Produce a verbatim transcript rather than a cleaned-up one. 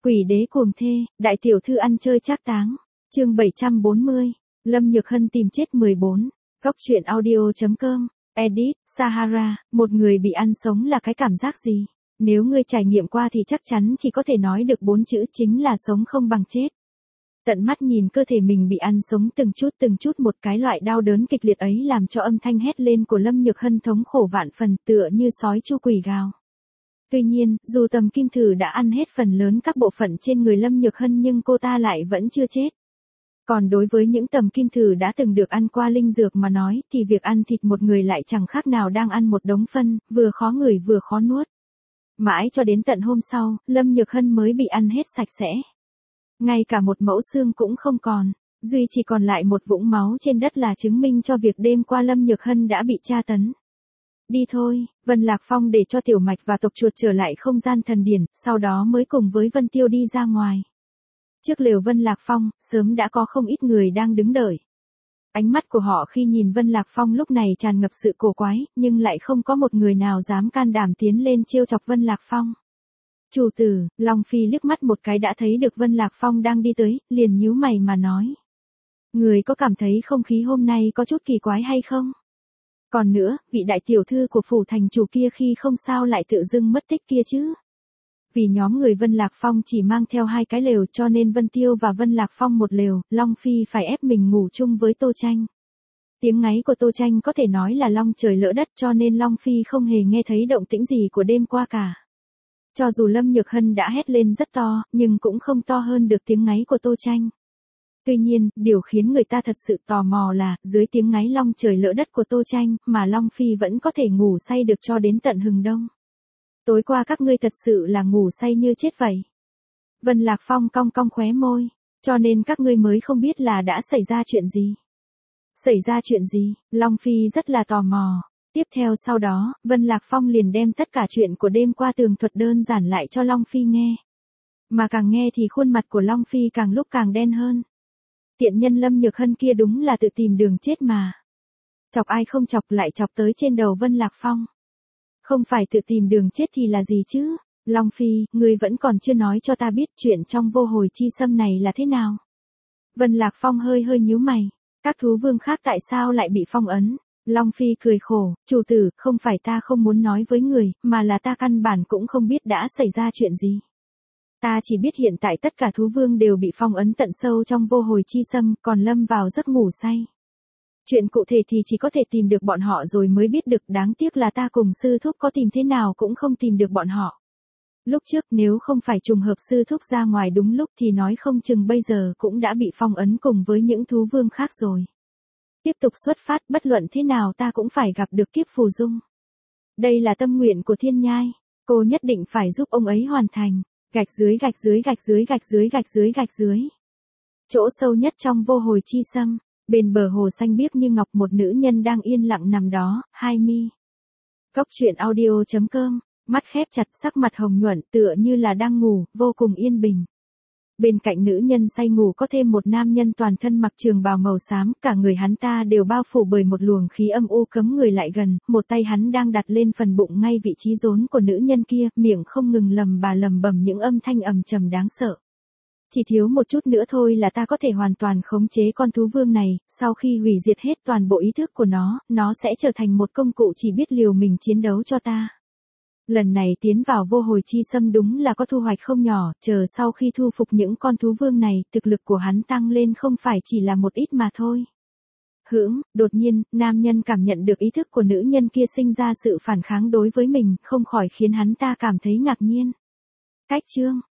Quỷ đế cuồng thê, đại tiểu thư ăn chơi trác táng. Chương bảy trăm bốn mươi. Lâm Nhược Hân tìm chết mười bốn. Góc truyện audio chấm com. Edit, Sahara, một người bị ăn sống là cái cảm giác gì? Nếu ngươi trải nghiệm qua thì chắc chắn chỉ có thể nói được bốn chữ chính là sống không bằng chết. Tận mắt nhìn cơ thể mình bị ăn sống từng chút từng chút, một cái loại đau đớn kịch liệt ấy làm cho âm thanh hét lên của Lâm Nhược Hân thống khổ vạn phần, tựa như sói chu quỷ gào. Tuy nhiên, dù tầm kim thử đã ăn hết phần lớn các bộ phận trên người Lâm Nhược Hân nhưng cô ta lại vẫn chưa chết. Còn đối với những tầm kim thử đã từng được ăn qua linh dược mà nói thì việc ăn thịt một người lại chẳng khác nào đang ăn một đống phân, vừa khó ngửi vừa khó nuốt. Mãi cho đến tận hôm sau, Lâm Nhược Hân mới bị ăn hết sạch sẽ. Ngay cả một mẫu xương cũng không còn, duy chỉ còn lại một vũng máu trên đất là chứng minh cho việc đêm qua Lâm Nhược Hân đã bị tra tấn. Đi thôi, Vân Lạc Phong để cho Tiểu Mạch và tộc chuột trở lại không gian thần điển, sau đó mới cùng với Vân Tiêu đi ra ngoài. Trước lều Vân Lạc Phong, sớm đã có không ít người đang đứng đợi. Ánh mắt của họ khi nhìn Vân Lạc Phong lúc này tràn ngập sự cổ quái, nhưng lại không có một người nào dám can đảm tiến lên trêu chọc Vân Lạc Phong. Chủ tử, Long Phi liếc mắt một cái đã thấy được Vân Lạc Phong đang đi tới, liền nhíu mày mà nói. Người có cảm thấy không khí hôm nay có chút kỳ quái hay không? Còn nữa, vị đại tiểu thư của phủ thành chủ kia khi không sao lại tự dưng mất tích kia chứ? Vì nhóm người Vân Lạc Phong chỉ mang theo hai cái lều cho nên Vân Tiêu và Vân Lạc Phong một lều, Long Phi phải ép mình ngủ chung với Tô Tranh. Tiếng ngáy của Tô Tranh có thể nói là long trời lỡ đất cho nên Long Phi không hề nghe thấy động tĩnh gì của đêm qua cả. Cho dù Lâm Nhược Hân đã hét lên rất to, nhưng cũng không to hơn được tiếng ngáy của Tô Tranh. Tuy nhiên, điều khiến người ta thật sự tò mò là, dưới tiếng ngáy long trời lỡ đất của Tô Tranh, mà Long Phi vẫn có thể ngủ say được cho đến tận hừng đông. Tối qua các ngươi thật sự là ngủ say như chết vậy. Vân Lạc Phong cong cong khóe môi, cho nên các ngươi mới không biết là đã xảy ra chuyện gì. Xảy ra chuyện gì? Long Phi rất là tò mò. Tiếp theo sau đó, Vân Lạc Phong liền đem tất cả chuyện của đêm qua tường thuật đơn giản lại cho Long Phi nghe. Mà càng nghe thì khuôn mặt của Long Phi càng lúc càng đen hơn. Tiện nhân Lâm Nhược Hân kia đúng là tự tìm đường chết mà. Chọc ai không chọc lại chọc tới trên đầu Vân Lạc Phong. Không phải tự tìm đường chết thì là gì chứ? Long Phi, ngươi vẫn còn chưa nói cho ta biết chuyện trong vô hồi chi xâm này là thế nào. Vân Lạc Phong hơi hơi nhíu mày. Các thú vương khác tại sao lại bị phong ấn? Long Phi cười khổ, chủ tử, không phải ta không muốn nói với người, mà là ta căn bản cũng không biết đã xảy ra chuyện gì. Ta chỉ biết hiện tại tất cả thú vương đều bị phong ấn tận sâu trong vô hồi chi xâm, còn lâm vào giấc ngủ say. Chuyện cụ thể thì chỉ có thể tìm được bọn họ rồi mới biết được, đáng tiếc là ta cùng sư thúc có tìm thế nào cũng không tìm được bọn họ. Lúc trước nếu không phải trùng hợp sư thúc ra ngoài đúng lúc thì nói không chừng bây giờ cũng đã bị phong ấn cùng với những thú vương khác rồi. Tiếp tục xuất phát, bất luận thế nào ta cũng phải gặp được Kiếp Phù Dung. Đây là tâm nguyện của Thiên Nhai, cô nhất định phải giúp ông ấy hoàn thành. Gạch dưới gạch dưới gạch dưới gạch dưới gạch dưới gạch dưới. Chỗ sâu nhất trong vô hồi chi xâm, bên bờ hồ xanh biếc như ngọc, một nữ nhân đang yên lặng nằm đó, hai mi. Góc truyện audio chấm com, mắt khép chặt, sắc mặt hồng nhuận tựa như là đang ngủ, vô cùng yên bình. Bên cạnh nữ nhân say ngủ có thêm một nam nhân toàn thân mặc trường bào màu xám, cả người hắn ta đều bao phủ bởi một luồng khí âm u cấm người lại gần, một tay hắn đang đặt lên phần bụng ngay vị trí rốn của nữ nhân kia, miệng không ngừng lầm bà lầm bầm những âm thanh ầm trầm đáng sợ. Chỉ thiếu một chút nữa thôi là ta có thể hoàn toàn khống chế con thú vương này, sau khi hủy diệt hết toàn bộ ý thức của nó, nó sẽ trở thành một công cụ chỉ biết liều mình chiến đấu cho ta. Lần này tiến vào vô hồi chi xâm đúng là có thu hoạch không nhỏ, chờ sau khi thu phục những con thú vương này, thực lực của hắn tăng lên không phải chỉ là một ít mà thôi. Hững, đột nhiên, nam nhân cảm nhận được ý thức của nữ nhân kia sinh ra sự phản kháng đối với mình, không khỏi khiến hắn ta cảm thấy ngạc nhiên. Cách chương,